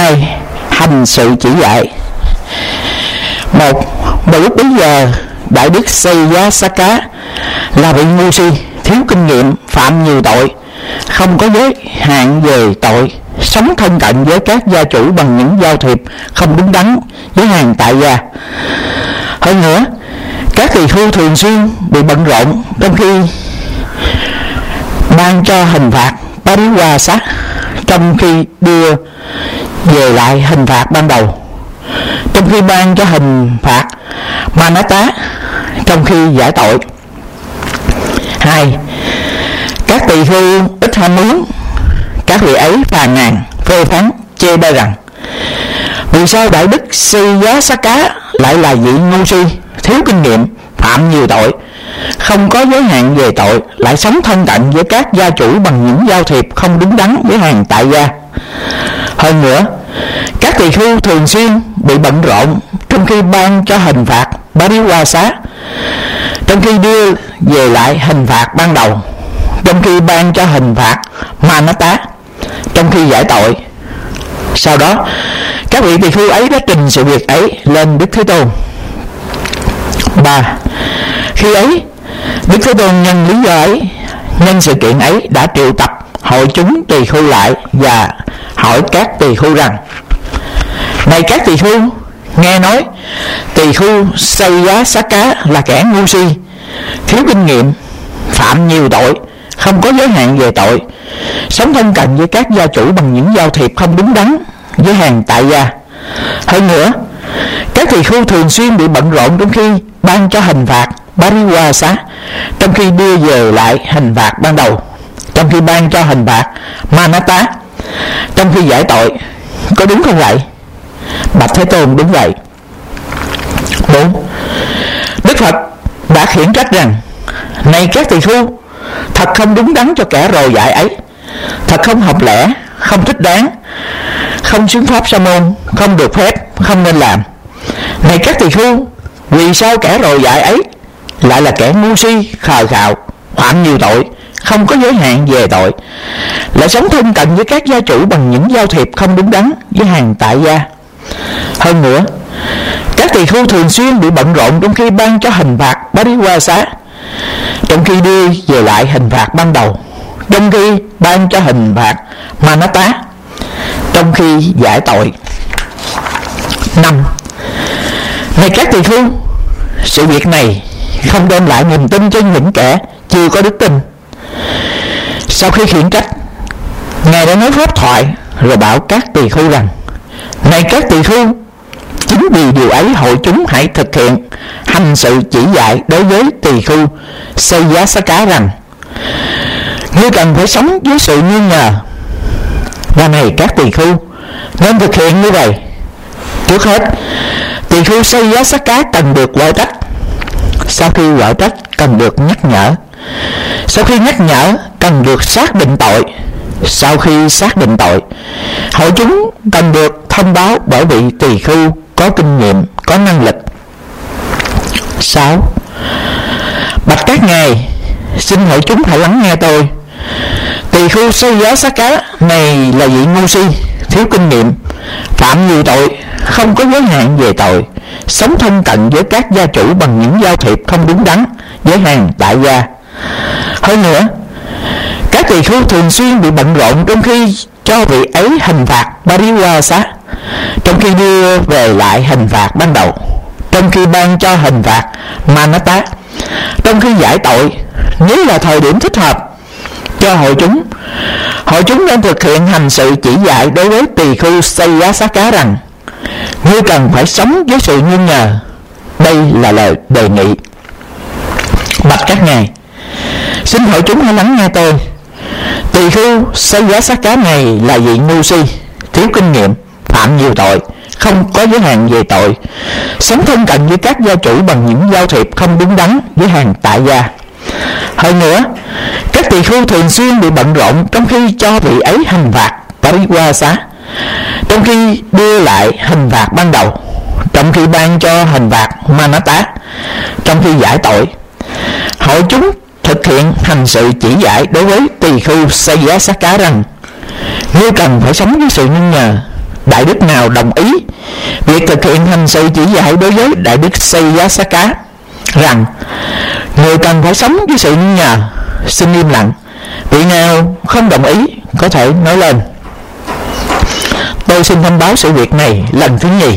2. Hành sự chỉ dạy. 1. Vào lúc bấy giờ, Đại Đức Sayasaka là vị ngu si, thiếu kinh nghiệm, phạm nhiều tội, không có giới hạn về tội, sống thân cận với các gia chủ bằng những giao thiệp không đúng đắn với hàng tại gia. Hơn nữa, các tỳ khưu thường xuyên bị bận rộn trong khi ban cho hình phạt Pariwasa, trong khi đưa về lại hình phạt ban đầu, trong khi ban cho hình phạt Manata, trong khi giải tội. 2. Các tỳ khưu ít ham muốn. Các vị ấy phàn nàn, phê phán, chê bai rằng: vì sao Đại Đức Sayasaka lại là vị ngu si, thiếu kinh nghiệm, phạm nhiều tội, không có giới hạn về tội, lại sống thân cận với các gia chủ bằng những giao thiệp không đúng đắn với hàng tại gia. Hơn nữa, các tỳ khưu thường xuyên bị bận rộn trong khi ban cho hình phạt Pariwasa, trong khi đưa về lại hình phạt ban đầu, trong khi ban cho hình phạt Manata, trong khi giải tội. Sau đó, các vị tỳ khưu ấy đã trình sự việc ấy lên Đức Thế Tôn. 3. Khi ấy, Đức Thế Tôn nhân lý do ấy, nhân sự kiện ấy đã triệu tập hội chúng tỳ khưu lại và hỏi các tỳ khưu rằng: này các tỳ khưu, nghe nói tỳ khưu Sayasaka là kẻ ngu si, thiếu kinh nghiệm, phạm nhiều tội, không có giới hạn về tội, sống thân cận với các gia chủ bằng những giao thiệp không đúng đắn với hàng tại gia. Hơn nữa, các tỳ khưu thường xuyên bị bận rộn trong khi ban cho hình phạt Pariwasa, trong khi đưa về lại hình phạt ban đầu, trong khi ban cho hình phạt Manata, trong khi giải tội. Có đúng không vậy? Bạch Thế Tôn, đúng vậy. 4. Đức Phật đã khiển trách rằng: này các tỳ khưu, thật không đúng đắn cho kẻ rồ dại ấy, thật không hợp lẽ, không thích đáng, không xứng pháp sa môn, không được phép, không nên làm. Này các tỳ khưu, vì sao kẻ rồ dại ấy lại là kẻ ngu si, khờ khạo, phạm nhiều tội, không có giới hạn về tội, lại sống thân cận với các gia chủ bằng những giao thiệp không đúng đắn với hàng tại gia. Hơn nữa, các tỳ khưu thường xuyên bị bận rộn trong khi ban cho hình phạt Pariwasa, trong khi đưa về lại hình phạt ban đầu, trong khi ban cho hình phạt Manata, trong khi giải tội. 5. Này các tỳ khưu, sự việc này không đem lại niềm tin cho những kẻ chưa có đức tin. Sau khi khiển trách, Ngài đã nói pháp thoại rồi bảo các tỳ khưu rằng: này các tỳ khưu, chính vì điều ấy hội chúng hãy thực hiện hành sự chỉ dạy đối với tỳ khưu Sayasaka rằng: ngươi cần phải sống với sự nghi ngờ. Và này các tỳ khưu, nên thực hiện như vậy. Trước hết, tỳ khưu Sayasaka cần được quở trách. Sau khi quở trách, cần được nhắc nhở. Sau khi nhắc nhở, cần được xác định tội. Sau khi xác định tội, hội chúng cần được thông báo bởi vị tỳ khưu có kinh nghiệm, có năng lực. 6. Bạch các ngài, xin hội chúng hãy lắng nghe tôi. Tỳ khưu Sayasaka này là vị ngu si, thiếu kinh nghiệm, phạm nhiều tội, không có giới hạn về tội, sống thân cận với các gia chủ bằng những giao thiệp không đúng đắn với hàng tại gia. Hơn nữa, các tỳ khưu thường xuyên bị bận rộn trong khi cho vị ấy hình phạt Pariwasa, trong khi đưa về lại hình phạt ban đầu, trong khi ban cho hình phạt Manata, trong khi giải tội. Nếu là thời điểm thích hợp cho hội chúng nên thực hiện hành sự chỉ dạy đối với tỳ khưu Sayasaka rằng: ngươi cần phải sống với sự nghi ngờ. Đây là lời đề nghị. Bạch các ngài, xin hội chúng hãy lắng nghe tôi. Tỳ khưu Sayasaka này là vị ngu si, thiếu kinh nghiệm, phạm nhiều tội, không có giới hạn về tội, sống thân cận với các gia chủ bằng những giao thiệp không đúng đắn với hàng tại gia. Hơn nữa, các tỳ khưu thường xuyên bị bận rộn trong khi cho vị ấy hình phạt Pariwasa, trong khi đưa lại hình phạt ban đầu, trong khi ban cho hình phạt Manata, trong khi giải tội. Hội chúng thực hiện hành sự chỉ dạy đối với tỳ khưu Sayasaka rằng: ngươi cần phải sống với sự nghi ngờ. đại đức nào đồng ý việc thực hiện hành sự chỉ dạy đối với đại đức Sayasaka rằng người cần phải sống với sự nghi ngờ, xin im lặng. Vị nào không đồng ý có thể nói lên. Tôi xin thông báo sự việc này lần thứ nhì.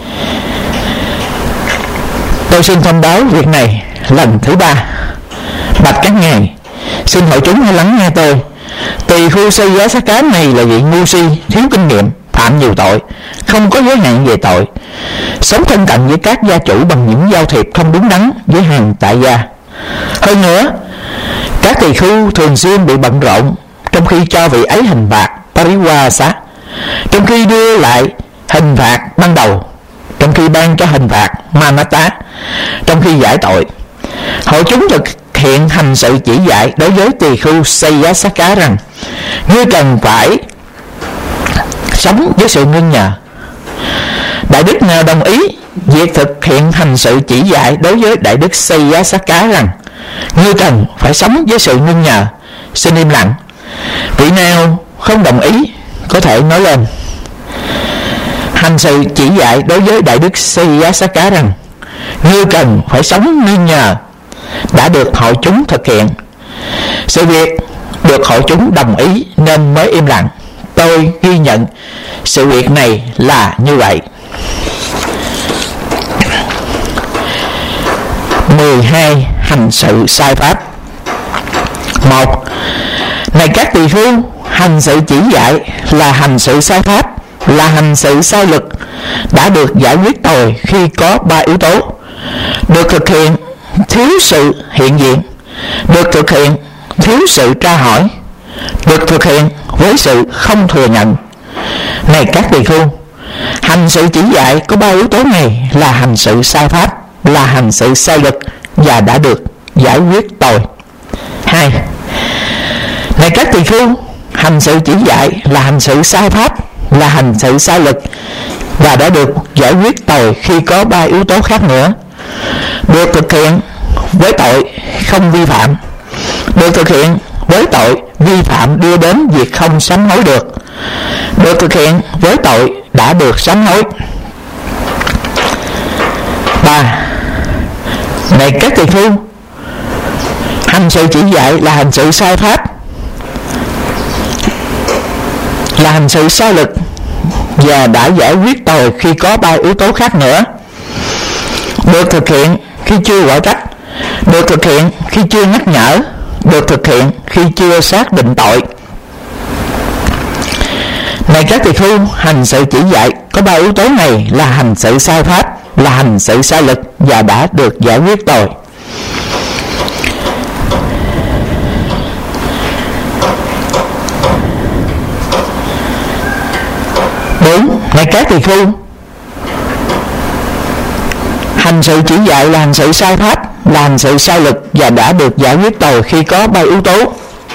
Tôi xin thông báo việc này lần thứ ba. Bạch các ngài, xin hội chúng hãy lắng nghe tôi. Tỳ khưu Sayasaka này là vị ngu si, thiếu kinh nghiệm, phạm nhiều tội, không có giới hạn về tội, sống thân cận với các gia chủ bằng những giao thiệp không đúng đắn với hàng tại gia. Hơn nữa, các tỳ khưu thường xuyên bị bận rộn trong khi cho vị ấy hình phạt Pariwasa, trong khi đưa lại hình phạt ban đầu, trong khi ban cho hình phạt Manata, trong khi giải tội. Hội chúng thực hiện hành sự chỉ dạy đối với tỳ khưu Sayasaka rằng ngươi cần phải sống với sự nghi ngờ. Đại đức nào đồng ý việc thực hiện hành sự chỉ dạy đối với đại đức Sayasaka rằng ngươi cần phải sống với sự nghi ngờ, xin im lặng. Vị nào không đồng ý có thể nói lên. Hành sự chỉ dạy đối với đại đức Sayasaka rằng ngươi cần phải sống nghi ngờ đã được hội chúng thực hiện. Sự việc được hội chúng đồng ý nên mới im lặng. Tôi ghi nhận sự việc này là như vậy. 12. Hành sự sai pháp. 1. Này các tỳ khưu, hành sự chỉ dạy là hành sự sai pháp, là hành sự sai luật, đã được giải quyết tồi khi có 3 yếu tố: được thực hiện thiếu sự hiện diện, được thực hiện thiếu sự tra hỏi, được thực hiện với sự không thừa nhận. Này các tỳ khưu, hành sự chỉ dạy có 3 yếu tố này là hành sự sai pháp, là hành sự sai luật và đã được giải quyết tồi. 2. Này các tỳ khưu, hành sự chỉ dạy là hành sự sai pháp, là hành sự sai luật và đã được giải quyết tồi khi có 3 yếu tố khác nữa: được thực hiện với tội không vi phạm, được thực hiện với tội vi phạm đưa đến việc không sám hối được, được thực hiện với tội đã được sám hối. 3. Này các tỳ khưu, hành sự chỉ dạy là hành sự sai pháp, là hành sự sai luật và đã giải quyết tồi khi có 3 yếu tố khác nữa: được thực hiện khi chưa quả trách, được thực hiện khi chưa nhắc nhở, được thực hiện khi chưa xác định tội. Này các tỳ khưu, hành sự chỉ dạy có 3 yếu tố này là hành sự sai pháp, là hành sự sai luật và đã được giải quyết tồi. Này các tỳ khưu, hành sự chỉ dạy là hành sự sai pháp, là hành sự sai luật và đã được giải quyết tồi khi có 3 yếu tố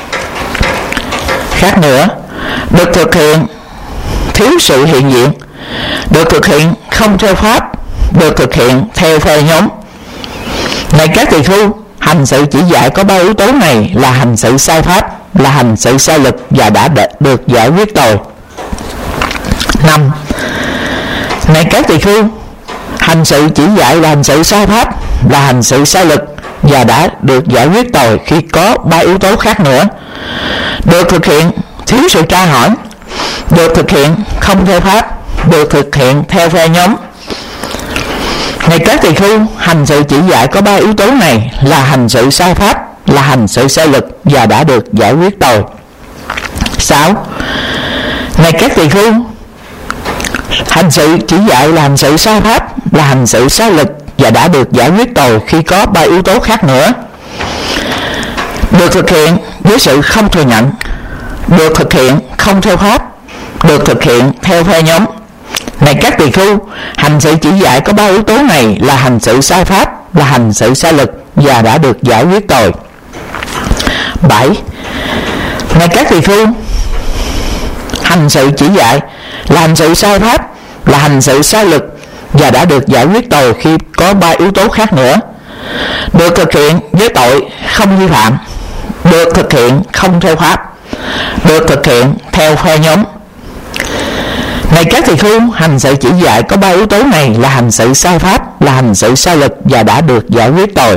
khác nữa: được thực hiện thiếu sự hiện diện, được thực hiện không theo pháp, được thực hiện theo phe nhóm. Này các tỳ khưu, hành sự chỉ dạy có 3 yếu tố này là hành sự sai pháp, là hành sự sai luật và đã được giải quyết tồi. 5. Này các tỳ khưu, hành sự chỉ dạy là hành sự sai pháp, là hành sự sai luật và đã được giải quyết tồi khi có 3 yếu tố khác nữa: được thực hiện thiếu sự tra hỏi, được thực hiện không theo pháp, được thực hiện theo phe nhóm. Này các tỳ khưu, hành sự chỉ dạy có 3 yếu tố này là hành sự sai pháp, là hành sự sai luật và đã được giải quyết tồi. 6. Này các tỳ khưu, hành sự chỉ dạy là hành sự sai pháp, là hành sự sai luật và đã được giải quyết tồi khi có 3 yếu tố khác nữa: được thực hiện với sự không thừa nhận, được thực hiện không theo pháp, được thực hiện theo phe nhóm. Này các tỳ khưu, hành sự chỉ dạy có 3 yếu tố này là hành sự sai pháp, là hành sự sai luật và đã được giải quyết tồi. 7. Này các tỳ khưu, hành sự chỉ dạy là hành sự sai pháp, là hành sự sai luật và đã được giải quyết tồi khi có 3 yếu tố khác nữa: được thực hiện với tội không vi phạm, được thực hiện không theo pháp, được thực hiện theo phe nhóm. Này các tỳ khưu, hành sự chỉ dạy có 3 yếu tố này là hành sự sai pháp, là hành sự sai lực và đã được giải quyết rồi.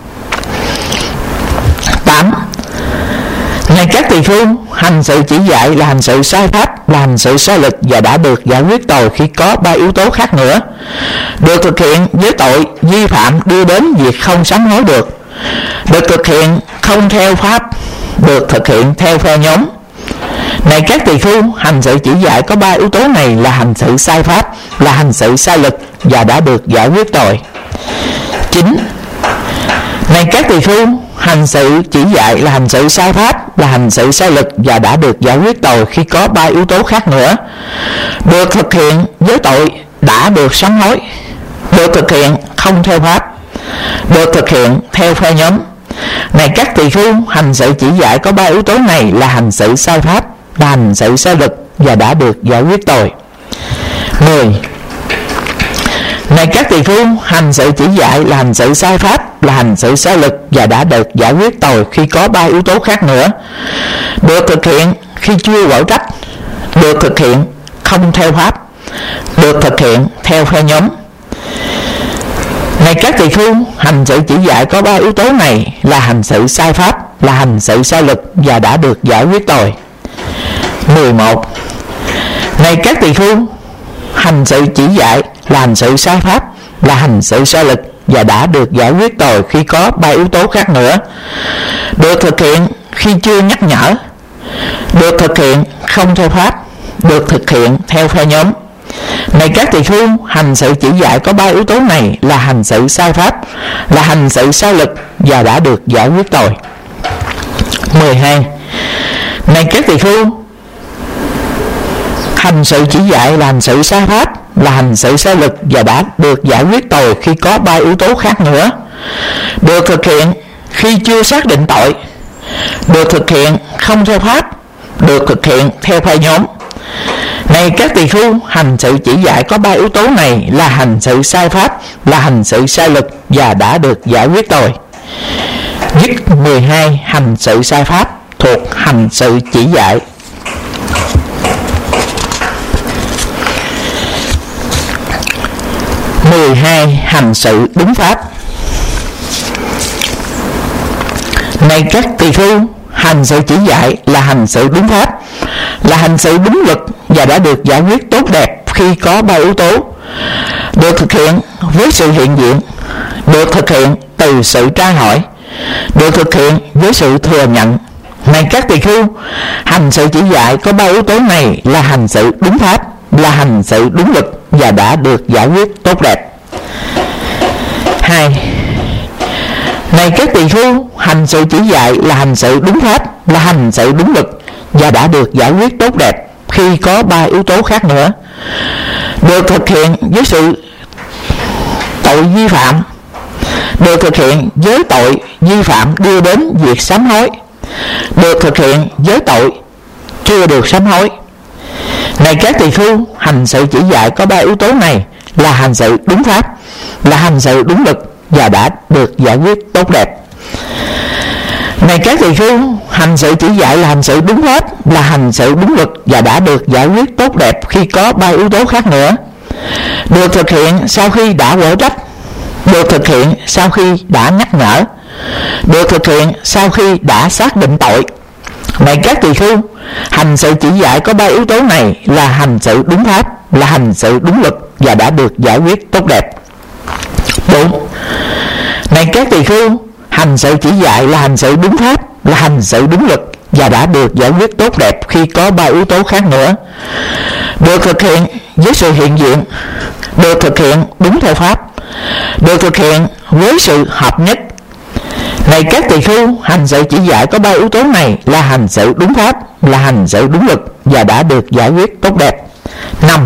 8. Này các tỳ khưu, hành sự chỉ dạy là hành sự sai pháp, là hành sự sai lực và đã được giải quyết rồi khi có 3 yếu tố khác nữa. Được thực hiện với tội vi phạm đưa đến việc không sám hối được. Được thực hiện không theo pháp, được thực hiện theo phe nhóm. Này các tỳ khưu, hành sự chỉ dạy có 3 yếu tố này là hành sự sai pháp, là hành sự sai lực và đã được giải quyết rồi. 9. Này các tỳ khưu, hành sự chỉ dạy là hành sự sai pháp, là hành sự sai lực và đã được giải quyết rồi khi có 3 yếu tố khác nữa. Được thực hiện với tội đã được sám hối. Được thực hiện không theo pháp, được thực hiện theo phe nhóm. Này các tỳ khưu, hành sự chỉ dạy có 3 yếu tố này là hành sự sai pháp, là hành sự sai lực và đã được giải quyết rồi. 10. Này các tỳ khưu, hành sự chỉ dạy là hành sự sai pháp, là hành sự sai lực và đã được giải quyết rồi khi có 3 yếu tố khác nữa. Được thực hiện khi chưa quở trách, được thực hiện không theo pháp, được thực hiện theo phe nhóm. Này các tỳ khưu, hành sự chỉ dạy có 3 yếu tố này là hành sự sai pháp, là hành sự sai lực và đã được giải quyết rồi. 11. Này các tỳ khưu, hành sự chỉ dạy là hành sự sai pháp, là hành sự sai lực và đã được giải quyết rồi khi có 3 yếu tố khác nữa. Được thực hiện khi chưa nhắc nhở, được thực hiện không theo pháp, được thực hiện theo phe nhóm. Này các tỳ khưu, hành sự chỉ dạy có 3 yếu tố này là hành sự sai pháp, là hành sự sai lực và đã được giải quyết rồi. 12. Này các tỳ khưu, hành sự chỉ dạy là hành sự sai pháp, là hành sự sai lực và đã được giải quyết rồi khi có 3 yếu tố khác nữa. Được thực hiện khi chưa xác định tội, được thực hiện không theo pháp, được thực hiện theo phe nhóm. Này các tỳ khưu, hành sự chỉ dạy có 3 yếu tố này là hành sự sai pháp, là hành sự sai lực và đã được giải quyết rồi. Dứt 12 hành sự sai pháp thuộc hành sự chỉ dạy. 12 hành sự đúng pháp. Này các tỳ khưu, hành sự chỉ dạy là hành sự đúng pháp, là hành sự đúng luật và đã được giải quyết tốt đẹp khi có 3 yếu tố. Được thực hiện với sự hiện diện, được thực hiện từ sự tra hỏi, được thực hiện với sự thừa nhận. Này các tỳ khưu, hành sự chỉ dạy có 3 yếu tố này là hành sự đúng pháp, là hành sự đúng luật và đã được giải quyết tốt đẹp. 2. Này các tỳ khưu, hành sự chỉ dạy là hành sự đúng pháp, là hành sự đúng luật và đã được giải quyết tốt đẹp khi có 3 yếu tố khác nữa. Được thực hiện với sự tội vi phạm, được thực hiện với tội vi phạm đưa đến việc sám hối, được thực hiện với tội chưa được sám hối. Này các tỳ khưu, hành sự chỉ dạy có 3 yếu tố này là hành sự đúng pháp, là hành sự đúng luật và đã được giải quyết tốt đẹp. Này các tỳ khưu, hành sự chỉ dạy là hành sự đúng pháp, là hành sự đúng luật và đã được giải quyết tốt đẹp khi có 3 yếu tố khác nữa. Được thực hiện sau khi đã quở trách, được thực hiện sau khi đã nhắc nhở, được thực hiện sau khi đã xác định tội. Này các tỳ khưu, hành sự chỉ dạy có 3 yếu tố này là hành sự đúng pháp, là hành sự đúng luật và đã được giải quyết tốt đẹp. 4. Này các tỳ khưu, hành sự chỉ dạy là hành sự đúng pháp, là hành sự đúng luật và đã được giải quyết tốt đẹp khi có 3 yếu tố khác nữa. Được thực hiện với sự hiện diện, được thực hiện đúng theo pháp, được thực hiện với sự hợp nhất. Này các tỳ khưu, hành sự chỉ dạy có 3 yếu tố này là hành sự đúng pháp, là hành sự đúng luật và đã được giải quyết tốt đẹp. 5.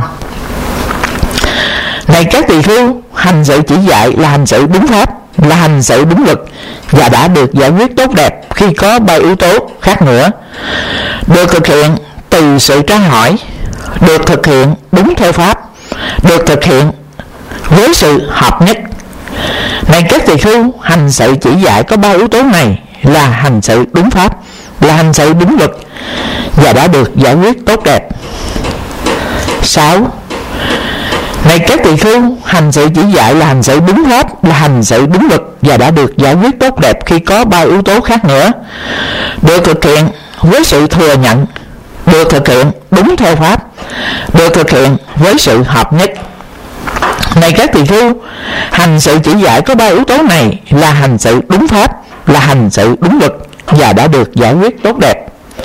Này các tỳ khưu, hành sự chỉ dạy là hành sự đúng pháp, là hành sự đúng luật và đã được giải quyết tốt đẹp khi có 3 yếu tố khác nữa. Được thực hiện từ sự tra hỏi, được thực hiện đúng theo pháp, được thực hiện với sự hợp nhất. Này các tỳ khưu, hành sự chỉ dạy có 3 yếu tố này là hành sự đúng pháp, là hành sự đúng luật và đã được giải quyết tốt đẹp. 6. Này các tỳ khưu, hành sự chỉ dạy là hành sự đúng pháp, là hành sự đúng luật và đã được giải quyết tốt đẹp khi có 3 yếu tố khác nữa, được thực hiện với sự thừa nhận, được thực hiện đúng theo pháp, được thực hiện với sự hợp nhất. Này các tỳ khưu, hành sự chỉ dạy có 3 yếu tố này là hành sự đúng pháp, là hành sự đúng luật và đã được giải quyết tốt đẹp.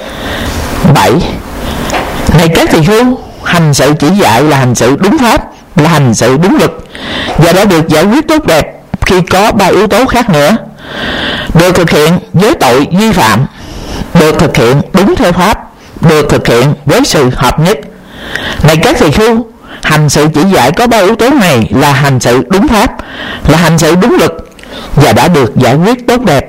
7. Này các tỳ khưu, hành sự chỉ dạy là hành sự đúng pháp, là hành sự đúng luật và đã được giải quyết tốt đẹp khi có 3 yếu tố khác nữa, được thực hiện với tội vi phạm, được thực hiện đúng theo pháp, được thực hiện với sự hợp nhất. Này các tỳ khưu, hành sự chỉ dạy có 3 yếu tố này là hành sự đúng pháp, là hành sự đúng luật và đã được giải quyết tốt đẹp.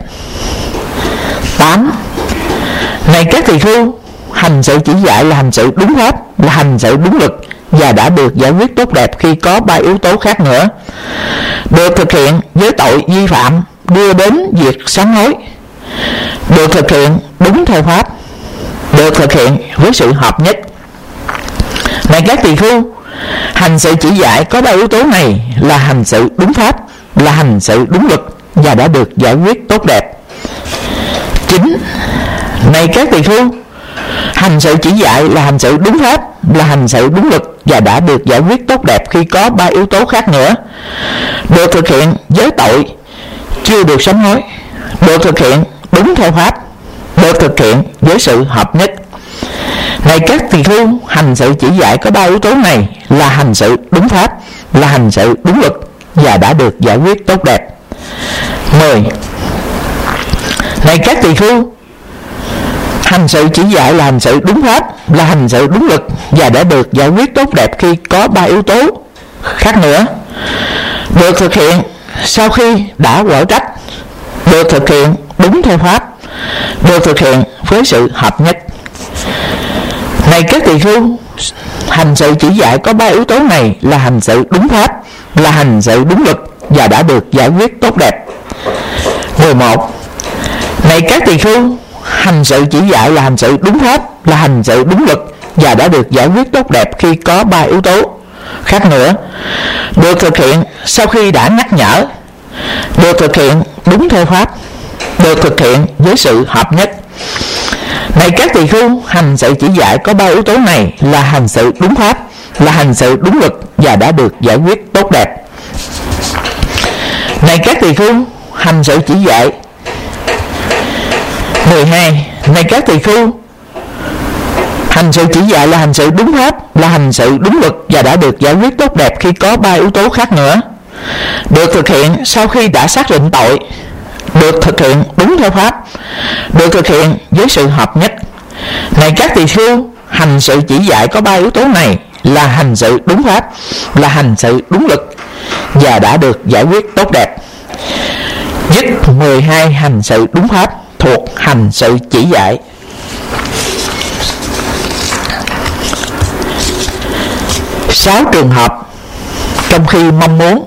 8. Này các tỳ khưu, hành sự chỉ dạy là hành sự đúng pháp, là hành sự đúng luật và đã được giải quyết tốt đẹp khi có 3 yếu tố khác nữa, được thực hiện với tội vi phạm đưa đến việc sám hối, được thực hiện đúng theo pháp, được thực hiện với sự hợp nhất. Này các tỳ khưu, hành sự chỉ dạy có 3 yếu tố này là hành sự đúng pháp, là hành sự đúng luật và đã được giải quyết tốt đẹp. 9. Này các tỳ khưu, hành sự chỉ dạy là hành sự đúng pháp, là hành sự đúng luật và đã được giải quyết tốt đẹp khi có 3 yếu tố khác nữa, được thực hiện với tội chưa được sám hối, được thực hiện đúng theo pháp, được thực hiện với sự hợp nhất. Này các tỳ khưu, hành sự chỉ dạy có 3 yếu tố này là hành sự đúng pháp, là hành sự đúng luật và đã được giải quyết tốt đẹp. 10. Này các tỳ khưu, hành sự chỉ dạy là hành sự đúng pháp, là hành sự đúng luật và đã được giải quyết tốt đẹp khi có 3 yếu tố khác nữa, được thực hiện sau khi đã quở trách, được thực hiện đúng theo pháp, được thực hiện với sự hợp nhất. Này các tỳ khưu, hành sự chỉ dạy có 3 yếu tố này là hành sự đúng pháp, là hành sự đúng luật và đã được giải quyết tốt đẹp. 11. Này các tỳ khưu, hành sự chỉ dạy là hành sự đúng pháp, là hành sự đúng luật và đã được giải quyết tốt đẹp khi có 3 yếu tố khác nữa, được thực hiện sau khi đã nhắc nhở, được thực hiện đúng theo pháp, được thực hiện với sự hợp nhất. Này các tỳ khưu, hành sự chỉ dạy có 3 yếu tố này là hành sự đúng pháp, là hành sự đúng luật và đã được giải quyết tốt đẹp. Này các tỳ khưu, hành sự chỉ dạy 12. Này các tỳ khưu, hành sự chỉ dạy là hành sự đúng pháp, là hành sự đúng luật và đã được giải quyết tốt đẹp khi có 3 yếu tố khác nữa, được thực hiện sau khi đã xác định tội, được thực hiện đúng theo pháp, được thực hiện với sự hợp nhất. Này các tỳ khưu, hành sự chỉ dạy có 3 yếu tố này là hành sự đúng pháp, là hành sự đúng luật và đã được giải quyết tốt đẹp. Dứt 12 hành sự đúng pháp thuộc hành sự chỉ dạy. Sáu trường hợp trong khi mong muốn.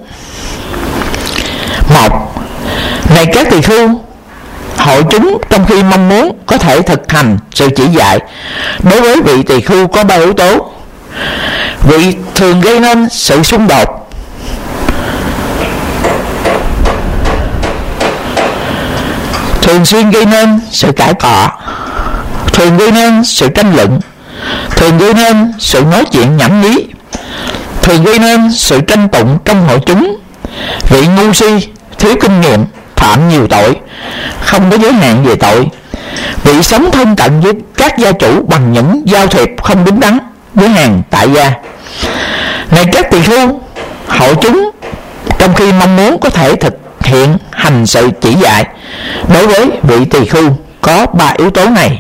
1. Này các tỳ khưu, hội chúng trong khi mong muốn có thể thực hành sự chỉ dạy đối với vị tỳ khưu có 3 yếu tố. Vị thường gây nên sự xung đột, thường xuyên gây nên sự cãi cọ, thường gây nên sự tranh luận, thường gây nên sự nói chuyện nhảm nhí, thường gây nên sự tranh tụng trong hội chúng. Vị ngu si, thiếu kinh nghiệm, phạm nhiều tội, không có giới hạn về tội. Vị sống thân cận với các gia chủ bằng những giao thiệp không đúng đắn với hàng tại gia. Này các tỳ khưu, hội chúng trong khi mong muốn có thể thực hiện hành sự chỉ dạy đối với vị tỳ khưu có 3 yếu tố này.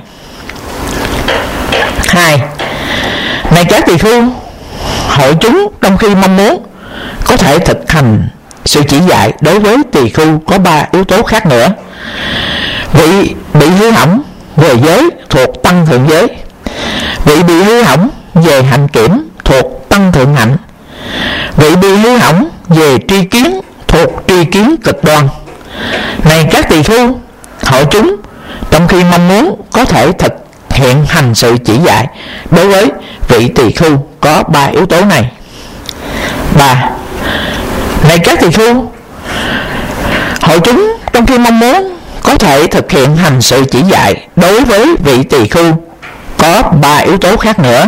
2. Này các tỳ khưu, hội chúng trong khi mong muốn có thể thực hành sự chỉ dạy đối với tỳ khưu có 3 yếu tố khác nữa. Vị bị hư hỏng về giới thuộc tăng thượng giới, vị bị hư hỏng về hạnh kiểm thuộc tăng thượng hạnh, vị bị hư hỏng về tri kiến thuộc tri kiến cực đoan. Này các tỳ khưu, hội chúng trong khi mong muốn có thể thực hiện hành sự chỉ dạy đối với vị tỳ khưu có 3 yếu tố này. 3. Này các tỳ khưu, hội chúng trong khi mong muốn có thể thực hiện hành sự chỉ dạy đối với vị tỳ khưu có 3 yếu tố khác nữa,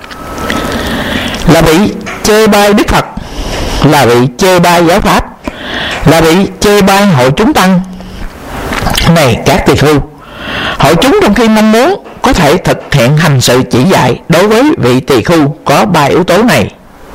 là vị chê bai Đức Phật, là vị chê bai giáo pháp, là vị chê bai hội chúng tăng. Này các tỳ khưu, hội chúng trong khi mong muốn có thể thực hiện hành sự chỉ dạy đối với vị tỳ khưu có 3 yếu tố này.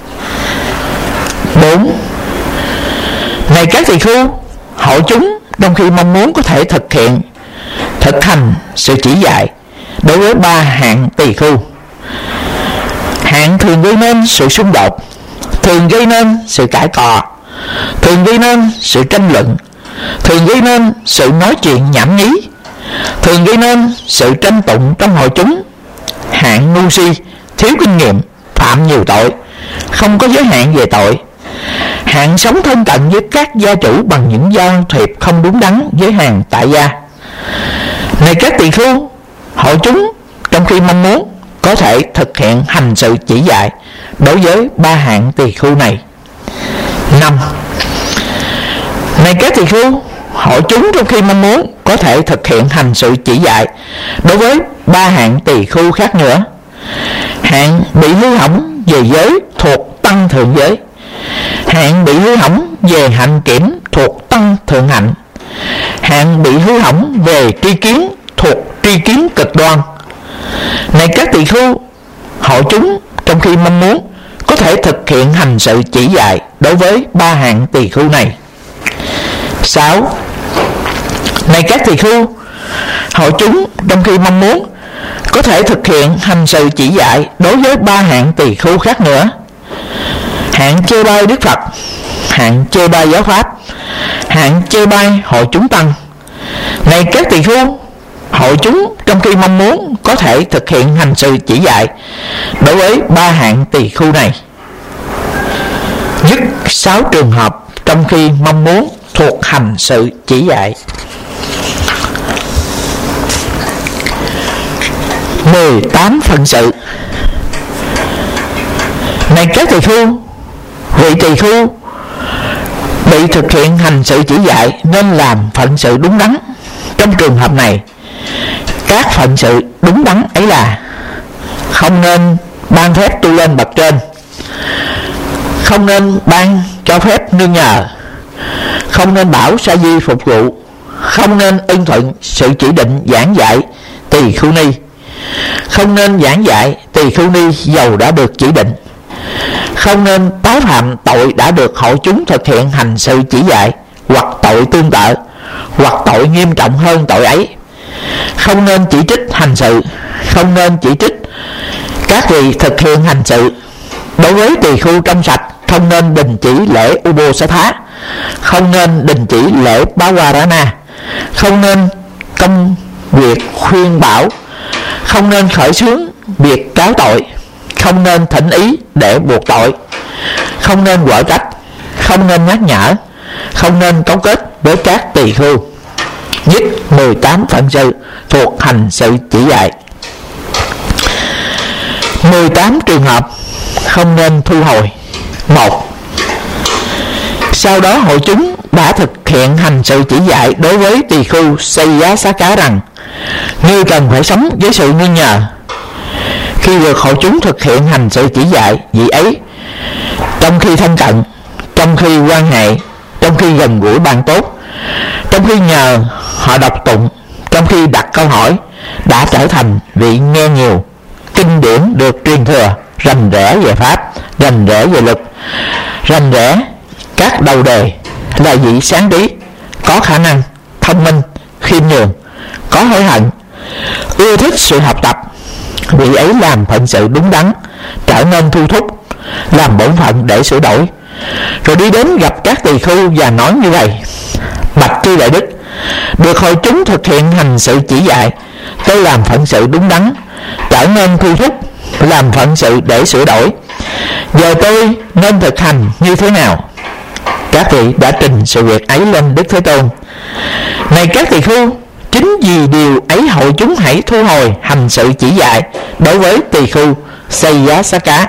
4. Này các tỳ khưu, hội chúng trong khi mong muốn có thể thực hành sự chỉ dạy đối với 3 hạng tỳ khưu. Hạng thường gây nên sự xung đột, thường gây nên sự cãi cọ, thường gây nên sự tranh luận, thường gây nên sự nói chuyện nhảm nhí, thường gây nên sự tranh tụng trong hội chúng. Hạng ngu si, thiếu kinh nghiệm, phạm nhiều tội, không có giới hạn về tội. Hạng sống thân cận với các gia chủ bằng những giao thiệp không đúng đắn với hàng tại gia. Này các tỳ khưu, hội chúng trong khi mong muốn có thể thực hiện hành sự chỉ dạy đối với 3 hạng tỳ khưu này. 5. Này các tỳ khưu, hội chúng trong khi mong muốn có thể thực hiện hành sự chỉ dạy đối với 3 hạng tỳ khưu khác nữa. Hạng bị hư hỏng về giới thuộc tăng thượng giới, hạng bị hư hỏng về hạnh kiểm thuộc tăng thượng hạnh, hạng bị hư hỏng về tri kiến thuộc tri kiến cực đoan. Này các tỳ khưu, hội chúng trong khi mong muốn có thể thực hiện hành sự chỉ dạy đối với 3 hạng tỳ khưu này. 6. Này các tỳ khưu, hội chúng trong khi mong muốn có thể thực hiện hành sự chỉ dạy đối với 3 hạng tỳ khưu khác nữa. Hạng chê bai Đức Phật, hạng chê bai giáo pháp, hạng chê bai hội chúng tăng. Này các tỳ khưu, hội chúng trong khi mong muốn có thể thực hiện hành sự chỉ dạy đối với 3 hạng tỳ khưu này. Dứt 6 trường hợp trong khi mong muốn thuộc hành sự chỉ dạy. 18 phận sự. Này các tỳ khưu, vị tỳ khưu bị thực hiện hành sự chỉ dạy nên làm phận sự đúng đắn. Trong trường hợp này, các phận sự đúng đắn ấy là: không nên ban phép tu lên bậc trên, không nên ban cho phép nương nhờ, không nên bảo sa di phục vụ, không nên ưng thuận sự chỉ định giảng dạy tỳ khưu ni, không nên giảng dạy tỳ khưu ni dầu đã được chỉ định, không nên tái phạm tội đã được hội chúng thực hiện hành sự chỉ dạy, hoặc tội tương tự, hoặc tội nghiêm trọng hơn tội ấy. Không nên chỉ trích hành sự, không nên chỉ trích các vị thực hiện hành sự. Đối với tỳ khưu trong sạch, không nên đình chỉ lễ Ubosatha, không nên đình chỉ lễ Bawarana, không nên công việc khuyên bảo, không nên khởi xướng việc cáo tội, không nên thỉnh ý để buộc tội, không nên quở trách, không nên nhắc nhở, không nên cấu kết với các tỳ khưu. Dứt 18 phận sự thuộc hành sự chỉ dạy. 18 trường hợp không nên thu hồi. 1. Sau đó hội chúng đã thực hiện hành sự chỉ dạy đối với tỳ khưu xây giá xá cá rằng ngươi cần phải sống với sự nương nhờ. Khi được hội chúng thực hiện hành sự chỉ dạy vị ấy, trong khi thân cận, trong khi quan hệ, trong khi gần gũi bạn tốt, trong khi nhờ họ đọc tụng, trong khi đặt câu hỏi, đã trở thành vị nghe nhiều, kinh điển được truyền thừa, rành rẽ về pháp, rành rẽ về luật, rành rẽ các đầu đề, là vị sáng trí, có khả năng, thông minh, khiêm nhường, có hối hận, ưa thích sự học tập. Vị ấy làm phận sự đúng đắn, trở nên thu thúc, làm bổn phận để sửa đổi, rồi đi đến gặp các tỳ khưu và nói như vậy: bạch chư đại đức, được hội chúng thực hiện hành sự chỉ dạy, tôi làm phận sự đúng đắn, trở nên thu thúc, làm phận sự để sửa đổi. Giờ tôi nên thực hành như thế nào? Các vị đã trình sự việc ấy lên Đức Thế Tôn. Này các tỳ khưu, Chính vì điều ấy hội chúng hãy thu hồi hành sự chỉ dạy đối với tỳ khưu Sayyasaka.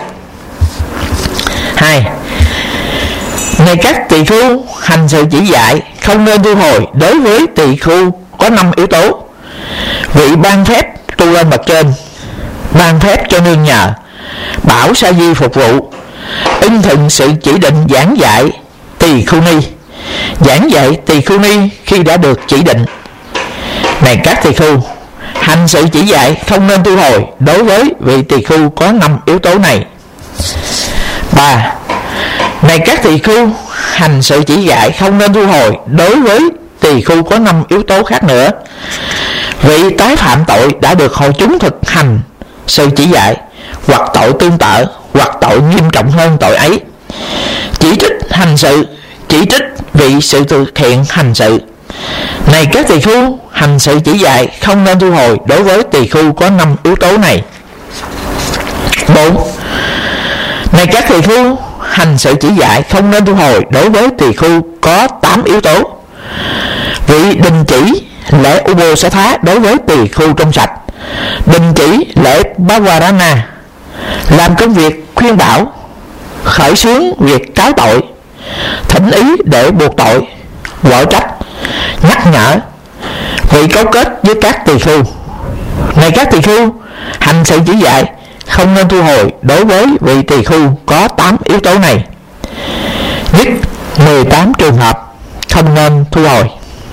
2. Này các tỳ khưu, hành sự chỉ dạy không nên thu hồi đối với tỳ khưu có 5 yếu tố. Vị ban phép tu lên bậc trên, ban phép cho nương nhờ, bảo sa di phục vụ, ưng thuận sự chỉ định giảng dạy tỳ khưu ni, giảng dạy tỳ khưu ni khi đã được chỉ định. Này các tỳ khưu, hành sự chỉ dạy không nên thu hồi đối với vị tỳ khưu có 5 yếu tố này. 3. Này các tỳ khưu, hành sự chỉ dạy không nên thu hồi đối với tỳ khưu có 5 yếu tố khác nữa. Vị tái phạm tội đã được hội chúng thực hành sự chỉ dạy, hoặc tội tương tự, hoặc tội nghiêm trọng hơn tội ấy, chỉ trích hành sự, chỉ trích vị sự thực hiện hành sự. Này các tỳ khưu, hành sự chỉ dạy không nên thu hồi đối với tỳ khưu có 5 yếu tố này. 4. Này các tỳ khưu, hành sự chỉ dạy không nên thu hồi đối với tỳ khưu có 8 yếu tố. Vị đình chỉ lễ Uposatha đối với tỳ khưu trong sạch, đình chỉ lễ Bhavarana, làm công việc khuyên bảo, khởi xướng việc cáo tội, thỉnh ý để buộc tội, quở trách, nhắc nhở, vị cấu kết với các tỳ khưu. Này các tỳ khưu, hành sự chỉ dạy không nên thu hồi đối với vị tỳ khưu có 8 yếu tố này. Nhất 18 trường hợp không nên thu hồi.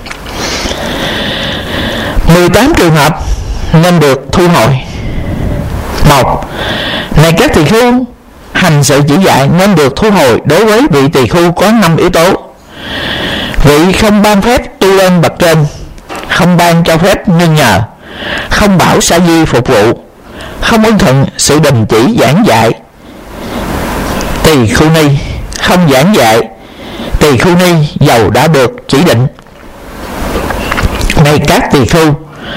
18 trường hợp nên được thu hồi. 1. Này các tỳ khưu, hành sự chỉ dạy nên được thu hồi đối với vị tỳ khưu có 5 yếu tố. Vị không ban phép tu lên bậc trên, không ban cho phép nương nhờ, không bảo sa di phục vụ, không ưng thuận sự đình chỉ giảng dạy tỳ khưu ni, không giảng dạy tỳ khưu ni dầu đã được chỉ định. Này các tỳ khưu,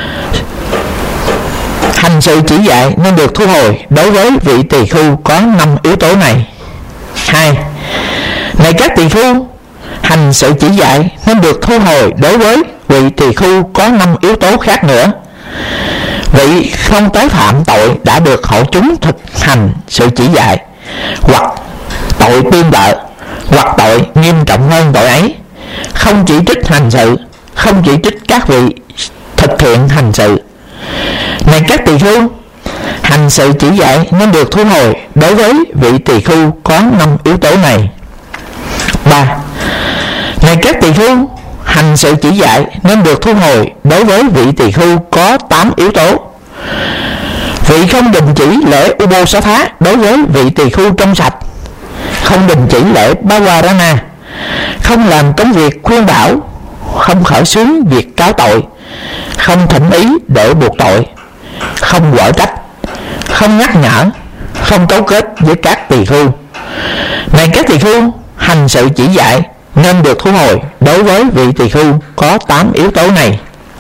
hành sự chỉ dạy nên được thu hồi đối với vị tỳ khưu có 5 yếu tố này. 2. Này các tỳ khưu, hành sự chỉ dạy nên được thu hồi đối với vị tỳ khưu có 5 yếu tố khác nữa. Vị không tái phạm tội đã được hội chúng thực hành sự chỉ dạy, hoặc tội tương tự, hoặc tội nghiêm trọng hơn tội ấy, không chỉ trích hành sự, không chỉ trích các vị thực hiện hành sự. Này các tỳ khưu, hành sự chỉ dạy nên được thu hồi đối với vị tỳ khưu có 5 yếu tố này. 3. Này các tỳ khưu, hành sự chỉ dạy nên được thu hồi đối với vị tỳ khưu có 8 yếu tố. Vị không đình chỉ lễ Uposatha đối với vị tỳ khưu trong sạch, không đình chỉ lễ Bhavarana, không làm công việc khuyên bảo, không khởi xướng việc cáo tội, không thỉnh ý để buộc tội, không quở trách, không nhắc nhở, không cấu kết với các tỳ khưu. Này các tỳ khưu, hành sự chỉ dạy nên được thu hồi đối với vị tỳ khưu có 8 yếu tố này.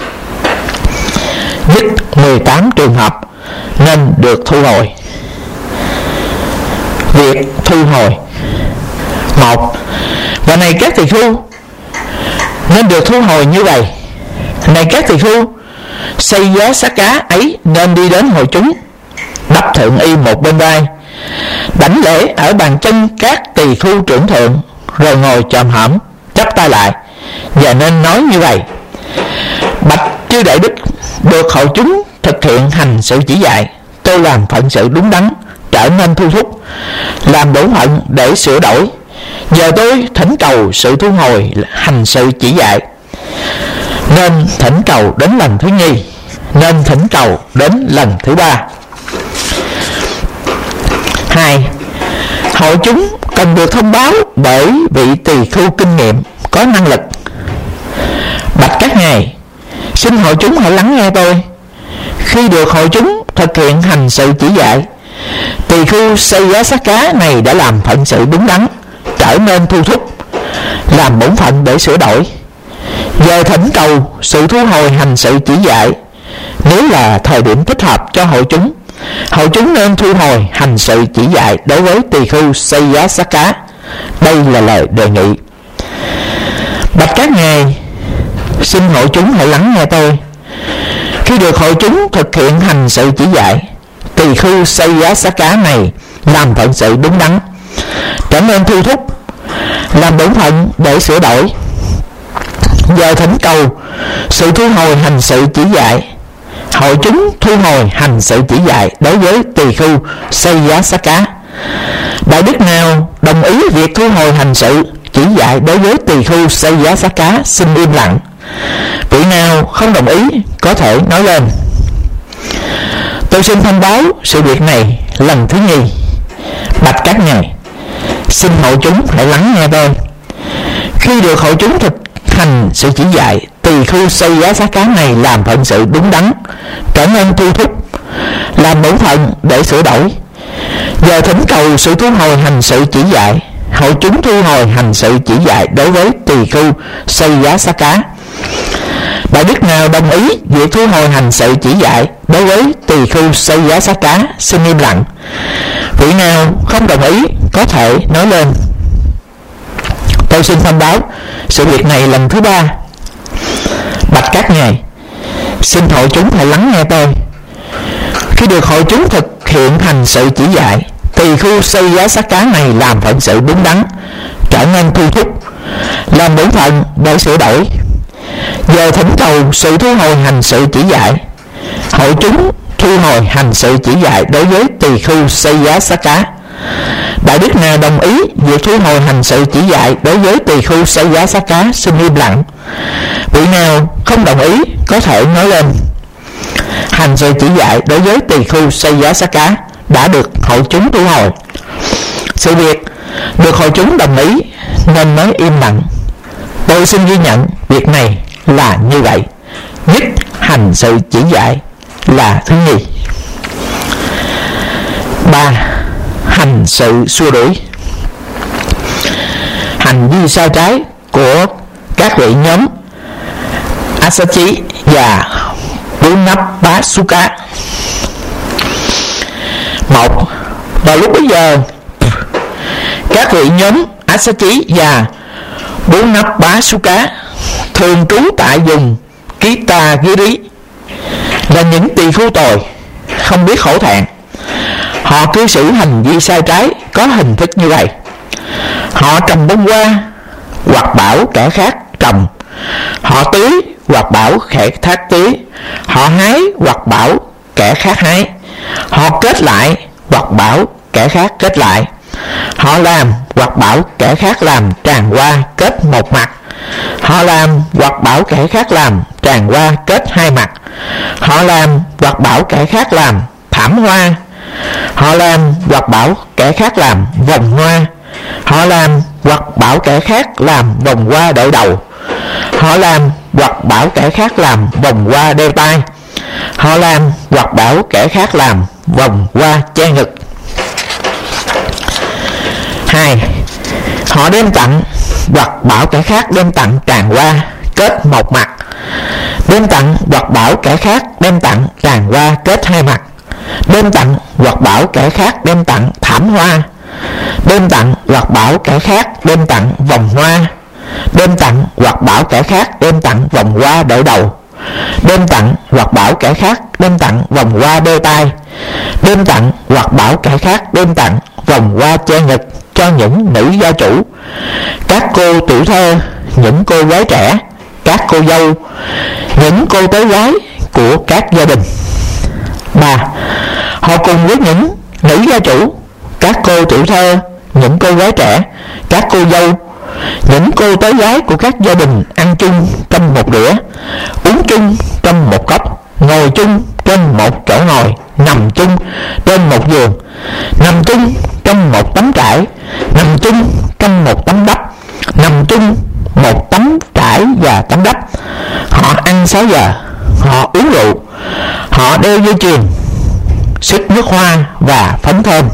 Nhất 18 trường hợp nên được thu hồi. Việc thu hồi. 1. Và này các tỳ khưu, nên được thu hồi như vậy. Này các tỳ khưu, Sayyasaka ấy nên đi đến hội chúng, đắp thượng y một bên vai, đảnh lễ ở bàn chân các tỳ khưu trưởng thượng, rồi ngồi chồm hổm chắp tay lại, và nên nói như vậy: bạch chư đại đức, được hội chúng thực hiện hành sự chỉ dạy, tôi làm phận sự đúng đắn, trở nên thu thúc, làm bổn phận để sửa đổi. Giờ tôi thỉnh cầu sự thu hồi hành sự chỉ dạy, nên thỉnh cầu đến lần thứ nhì, nên thỉnh cầu đến lần thứ 3. 2. Hội chúng cần được thông báo bởi vị tỳ khưu kinh nghiệm có năng lực: bạch các ngài, xin hội chúng hãy lắng nghe tôi. Khi được hội chúng thực hiện hành sự chỉ dạy, tỳ khưu Sayyasaka này đã làm phận sự đúng đắn, trở nên thu thúc, làm bổn phận để sửa đổi. Giờ thỉnh cầu sự thu hồi hành sự chỉ dạy. Nếu là thời điểm thích hợp cho hội chúng nên thu hồi hành sự chỉ dạy đối với tỳ khưu Sayyasaka. Đây là lời đề nghị: bạch các ngài, xin hội chúng hãy lắng nghe tôi. Khi được hội chúng thực hiện hành sự chỉ dạy, tỳ khưu Sayyasaka này làm phận sự đúng đắn, trở nên thu thúc, làm bổn phận để sửa đổi. Giờ thỉnh cầu sự thu hồi hành sự chỉ dạy, hội chúng thu hồi hành sự chỉ dạy đối với tỳ khưu Sayyasaka. Đại đức nào đồng ý việc thu hồi hành sự chỉ dạy đối với tỳ khưu Sayyasaka xin im lặng. Vị nào không đồng ý có thể nói lên. Tôi xin thông báo sự việc này lần thứ nhì. Bạch các ngài, xin hội chúng hãy lắng nghe tôi. Khi được hội chúng thực hành sự chỉ dạy, tỳ khưu Sayyasaka này làm phận sự đúng đắn, trở nên thu thúc, làm bổn phận để sửa đổi. Giờ thỉnh cầu sự thu hồi hành sự chỉ dạy, hội chúng thu hồi hành sự chỉ dạy đối với tỳ khưu Sayyasaka. Đại đức nào đồng ý việc thu hồi hành sự chỉ dạy đối với tỳ khưu Sayyasaka xin im lặng. Vị nào không đồng ý có thể nói lên. Tôi xin thông báo sự việc này lần thứ ba. Bạch các ngài, xin hội chúng hãy lắng nghe tôi. Khi được hội chúng thực hiện hành sự chỉ dạy, tỳ khưu Sayyasaka này làm phận sự đúng đắn, trở nên thu thúc, làm bổn phận để sửa đổi. Giờ thỉnh cầu sự thu hồi hành sự chỉ dạy, hội chúng thu hồi hành sự chỉ dạy đối với tỳ khưu Sayyasaka. Đại đức nào đồng ý việc thu hồi hành sự chỉ dạy đối với tỳ khưu Sayyasaka xin im lặng. Vị nào không đồng ý có thể nói lên. Hành sự chỉ dạy đối với tỳ khưu Sayyasaka đã được hội chúng thu hồi. Sự việc được hội chúng đồng ý nên mới im lặng. Tôi xin ghi nhận việc này là như vậy. Nhất hành sự chỉ dạy là thứ nhì. 3. Hành sự xua đuổi. Hành vi sai trái của các vị nhóm Asachi và Punapasuka. 1. Vào lúc bấy giờ, các vị nhóm Asachi và Punapasuka thường trú tại vùng Kitagiri là những tỳ khưu tồi, không biết khổ thẹn. Họ cư xử hành vi sai trái có hình thức như vậy: họ trồng bông hoa hoặc bảo kẻ khác trồng, họ tưới hoặc bảo kẻ khác tưới, họ hái hoặc bảo kẻ khác hái, họ kết lại hoặc bảo kẻ khác kết lại, họ làm hoặc bảo kẻ khác làm tràng hoa kết một mặt, họ làm hoặc bảo kẻ khác làm tràng hoa kết hai mặt, họ làm hoặc bảo kẻ khác làm thảm hoa, họ làm hoặc bảo kẻ khác làm vòng hoa, họ làm hoặc bảo kẻ khác làm vòng hoa đội đầu, họ làm hoặc bảo kẻ khác làm vòng hoa đeo tai, họ làm hoặc bảo kẻ khác làm vòng hoa che ngực. 2. Họ đem tặng hoặc bảo kẻ khác đem tặng tràng hoa kết một mặt, đem tặng hoặc bảo kẻ khác đem tặng tràng hoa kết hai mặt, đem tặng hoặc bảo kẻ khác đem tặng thảm hoa, đem tặng hoặc bảo kẻ khác đem tặng vòng hoa, đem tặng hoặc bảo kẻ khác đem tặng vòng hoa đội đầu, đem tặng hoặc bảo kẻ khác đem tặng vòng hoa đeo tai, đem tặng hoặc bảo kẻ khác đem tặng vòng hoa che ngực cho những nữ gia chủ, các cô tuổi thơ, những cô gái trẻ, các cô dâu, những cô tế gái của các gia đình. 3. Họ cùng với những nữ gia chủ, các cô tuổi thơ, những cô gái trẻ, các cô dâu, những cô tế gái của các gia đình ăn chung trong một đĩa, uống chung trong một cốc, ngồi chung trên một chỗ ngồi, nằm chung trên một giường, nằm chung trong một tấm trải, nằm chung trong một tấm đắp, nằm chung một tấm trải và tấm đắp. Họ ăn 6 giờ, họ uống rượu, họ đeo dây chuyền, xịt nước hoa và phấn thơm,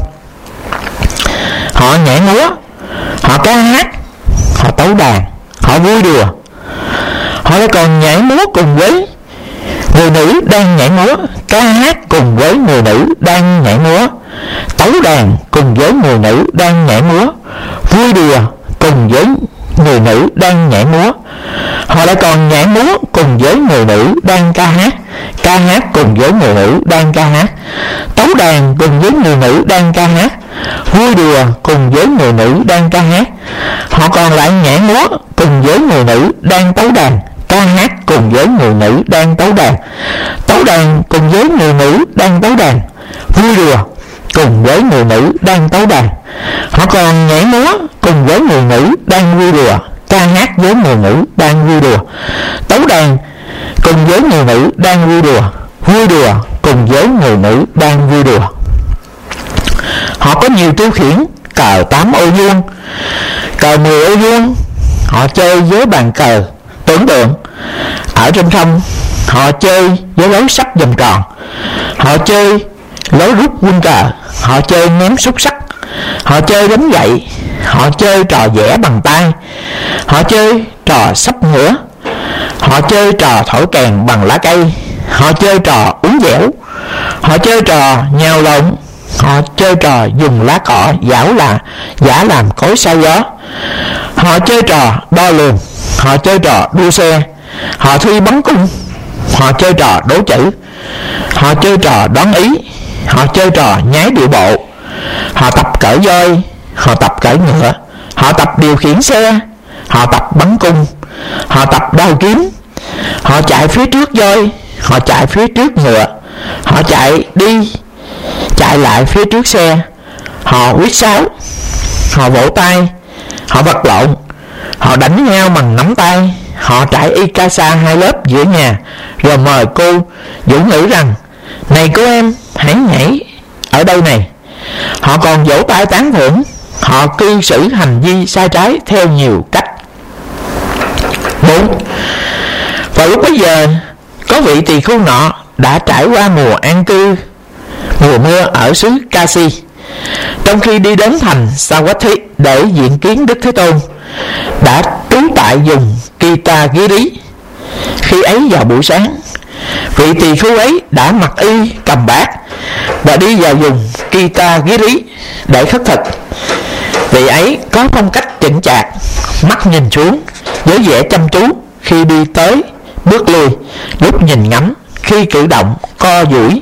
họ nhảy múa, họ ca hát, họ tấu đàn, họ vui đùa. Họ lại còn nhảy múa cùng với người nữ đang nhảy múa, ca hát cùng với người nữ đang nhảy múa, tấu đàn cùng với người nữ đang nhảy múa, vui đùa cùng với người nữ đang nhảy múa. Họ lại còn nhảy múa cùng với người nữ đang ca hát cùng với người nữ đang ca hát, tấu đàn cùng với người nữ đang ca hát, vui đùa cùng với người nữ đang ca hát. Họ còn lại nhảy múa cùng với người nữ đang tấu đàn, ca hát cùng với người nữ đang tấu đàn cùng với người nữ đang tấu đàn, vui đùa cùng với người nữ đang tấu đàn. Họ còn nhảy múa cùng với người nữ đang vui đùa, ca hát với người nữ đang vui đùa, tấu đàn cùng với người nữ đang vui đùa cùng với người nữ đang vui đùa. Họ có nhiều tiêu khiển: cờ 8 ô vuông, cờ 10 ô vuông. Họ chơi với bàn cờ tưởng tượng. Ở trên không, họ chơi với lối sắp vòng tròn. Họ chơi lối rút quân cờ. Họ chơi ném xúc sắc. Họ chơi đánh gậy. Họ chơi trò vẽ bằng tay. Họ chơi trò sắp ngửa. Họ chơi trò thổi kèn bằng lá cây. Họ chơi trò uốn dẻo. Họ chơi trò nhào lộn. Họ chơi trò dùng lá cọ giả làm cối xay gió. Họ chơi trò đo lường. Họ chơi trò đua xe. Họ thi bắn cung. Họ chơi trò đố chữ. Họ chơi trò đoán ý. Họ chơi trò nhái điệu bộ. Họ tập cởi voi. Họ tập cởi ngựa. Họ tập điều khiển xe. Họ tập bắn cung. Họ tập đao kiếm. Họ chạy phía trước voi. Họ chạy phía trước ngựa. Họ chạy đi chạy lại phía trước xe. Họ huýt sáo. Họ vỗ tay. Họ vật lộn. Họ đánh nhau bằng nắm tay. Họ trải y ca sa 2 lớp giữa nhà, rồi mời cô vũ nữ rằng: "Này cô em, hãy nhảy ở đây này." Họ còn vỗ tay tán thưởng. Họ cư xử hành vi sai trái theo nhiều cách. 4. Vào lúc bấy giờ, có vị tỳ khưu nọ đã trải qua mùa an cư, mùa mưa ở xứ Kasi. Trong khi đi đến thành Savatthi để diện kiến Đức Thế Tôn, đã trú tại vùng Kitagiri. Khi ấy vào buổi sáng, vị tỳ khưu ấy đã mặc y cầm bát và đi vào vùng Kitagiri để khất thực. Vị ấy có phong cách chững chạc, mắt nhìn xuống với vẻ chăm chú khi đi tới, bước lui, lúc nhìn ngắm, khi cử động, co duỗi.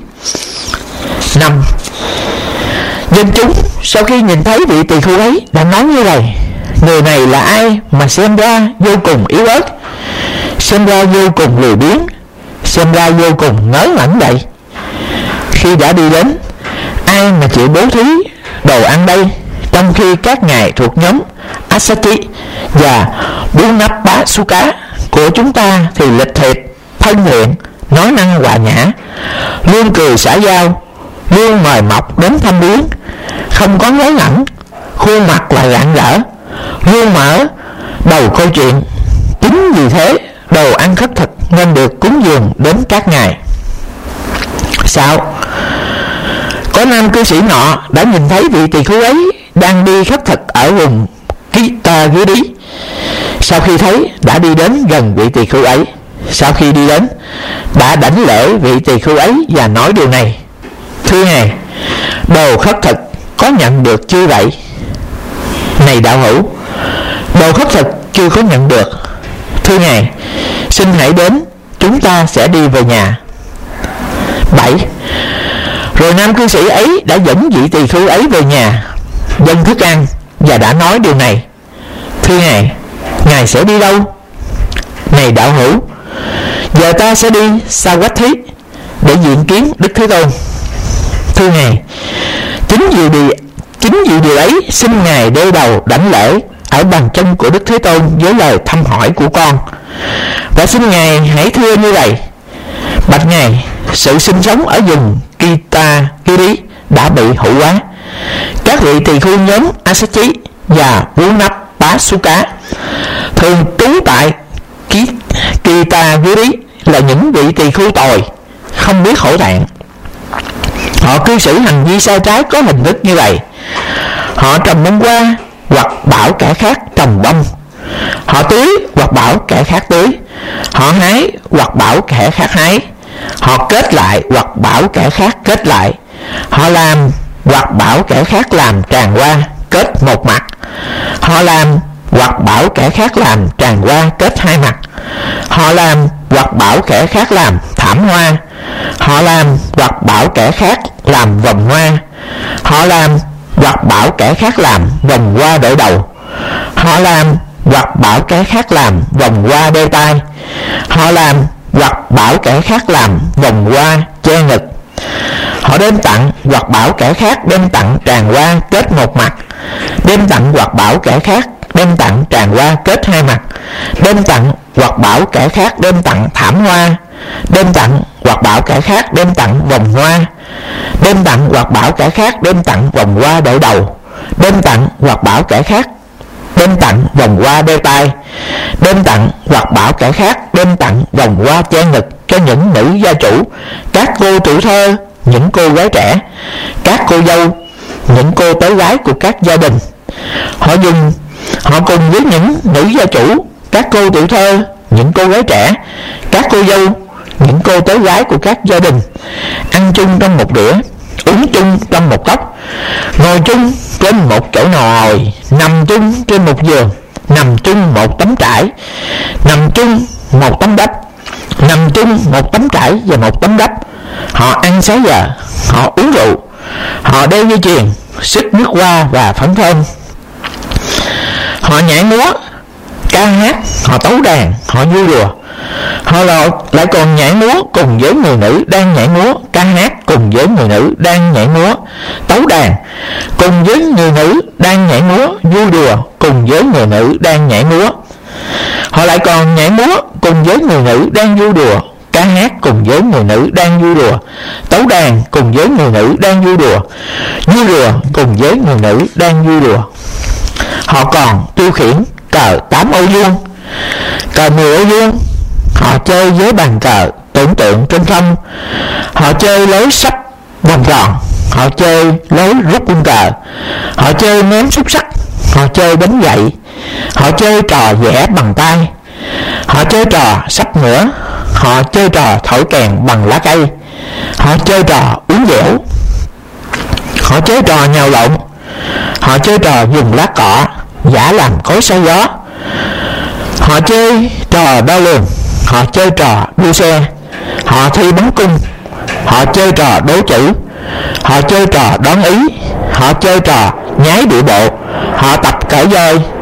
5. Dân chúng sau khi nhìn thấy vị tỳ khưu ấy đã nói như vậy: "Người này là ai mà xem ra vô cùng yếu ớt, xem ra vô cùng lười biếng, xem ra vô cùng ngớ ngẩn vậy? Khi đã đi đến, ai mà chịu bố thí đồ ăn đây, trong khi các ngài thuộc nhóm Asati và Bunapasuka của chúng ta thì lịch thiệp, thân thiện, nói năng hòa nhã, luôn cười xã giao, luôn mời mọc đến thăm viếng, không có ngớ ngẩn, khuôn mặt là rạng rỡ, luôn mở đầu câu chuyện. Chính vì thế, đồ ăn khất thực nên được cúng dường đến các ngài." Sao? Có nam cư sĩ nọ đã nhìn thấy vị tỳ khưu ấy đang đi khất thực ở vùng Kitagiri. Sau khi thấy, đã đi đến gần vị tỳ khưu ấy. Sau khi đi đến, đã đảnh lễ vị tỳ khưu ấy và nói điều này: "Thưa ngài, đồ khất thực có nhận được chưa vậy?" "Này đạo hữu, đồ khất thực chưa có nhận được." "Thưa ngài, xin hãy đến, chúng ta sẽ đi về nhà." 7. Rồi nam cư sĩ ấy đã dẫn vị tỳ khưu ấy về nhà, dâng thức ăn và đã nói điều này: "Thưa ngài, ngài sẽ đi đâu?" "Này đạo hữu, giờ ta sẽ đi Savatthi để diện kiến Đức Thế Tôn." "Thưa ngài, chính vì điều ấy xin ngài đeo đầu đảnh lễ ở bàn chân của Đức Thế Tôn với lời thăm hỏi của con, và xin ngài hãy thưa như vậy: Bạch ngài, sự sinh sống ở vùng Kitagiri đã bị hủ hóa. Các vị tỳ khưu nhóm Asati và Bunapasuka thường trú tại Kitagiri là những vị tỳ khưu tồi, không biết hổ thẹn. Họ cư xử hành vi sai trái có hình thức như vậy: họ trồng bông hoa hoặc bảo kẻ khác trồng bông, họ tưới hoặc bảo kẻ khác tưới, họ hái hoặc bảo kẻ khác hái, họ kết lại hoặc bảo kẻ khác kết lại, họ làm hoặc bảo kẻ khác làm tràn hoa kết một mặt, họ làm hoặc bảo kẻ khác làm tràng hoa kết hai mặt. Họ làm hoặc bảo kẻ khác làm thảm hoa. Họ làm hoặc bảo kẻ khác làm vòng hoa. Họ làm hoặc bảo kẻ khác làm vòng hoa đội đầu. Họ làm hoặc bảo kẻ khác làm vòng hoa đeo tai. Họ làm hoặc bảo kẻ khác làm vòng hoa che ngực. Họ đem tặng hoặc bảo kẻ khác đem tặng tràng hoa kết một mặt. Đem tặng hoặc bảo kẻ khác đem tặng tràng hoa kết hai mặt. Đem tặng hoặc bảo kẻ khác đem tặng thảm hoa. Đem tặng hoặc bảo kẻ khác đem tặng vòng hoa. Đem tặng hoặc bảo kẻ khác đem tặng vòng hoa đội đầu. Đem tặng hoặc bảo kẻ khác đem tặng vòng hoa đeo tai. Đem tặng hoặc bảo kẻ khác đem tặng vòng hoa che ngực cho những nữ gia chủ, các cô tuổi thơ, những cô gái trẻ, các cô dâu, những cô tớ gái của các gia đình. Họ cùng với những nữ gia chủ, các cô tuổi thơ, những cô gái trẻ, các cô dâu, những cô tớ gái của các gia đình ăn chung trong một đĩa, uống chung trong một cốc, ngồi chung trên một chỗ ngồi, nằm chung trên một giường, nằm chung một tấm trải, nằm chung một tấm đắp, nằm chung một tấm trải và một tấm đắp. Họ ăn xá giờ, họ uống rượu, họ đeo dây chuyền, xức nước hoa và phấn thơm. Họ nhảy múa, ca hát, họ tấu đàn, họ vui đùa. Họ lại còn nhảy múa cùng với người nữ đang nhảy múa, ca hát cùng với người nữ đang nhảy múa, tấu đàn cùng với người nữ đang nhảy múa, vui đùa cùng với người nữ đang nhảy múa. Họ lại còn nhảy múa cùng với người nữ đang vui đùa, ca hát cùng với người nữ đang vui đùa, tấu đàn cùng với người nữ đang vui đùa cùng với người nữ đang vui đùa. Họ còn tiêu khiển cờ 8 ô vuông, cờ 10 ô vuông. Họ chơi với bàn cờ tưởng tượng trên không. Họ chơi lối sắp vòng tròn. Họ chơi lối rút quân cờ. Họ chơi ném xúc sắc. Họ chơi đánh gậy. Họ chơi trò vẽ bằng tay. Họ chơi trò sắp ngửa. Họ chơi trò thổi kèn bằng lá cây. Họ chơi trò uống dẻo. Họ chơi trò nhào lộn. Họ chơi trò dùng lá cọ giả làm cối xay gió. Họ chơi trò đo lường. Họ chơi trò đua xe. Họ thi bắn cung. Họ chơi trò đố chữ. Họ chơi trò đoán ý. Họ chơi trò nhái điệu bộ. Họ tập cởi dơi.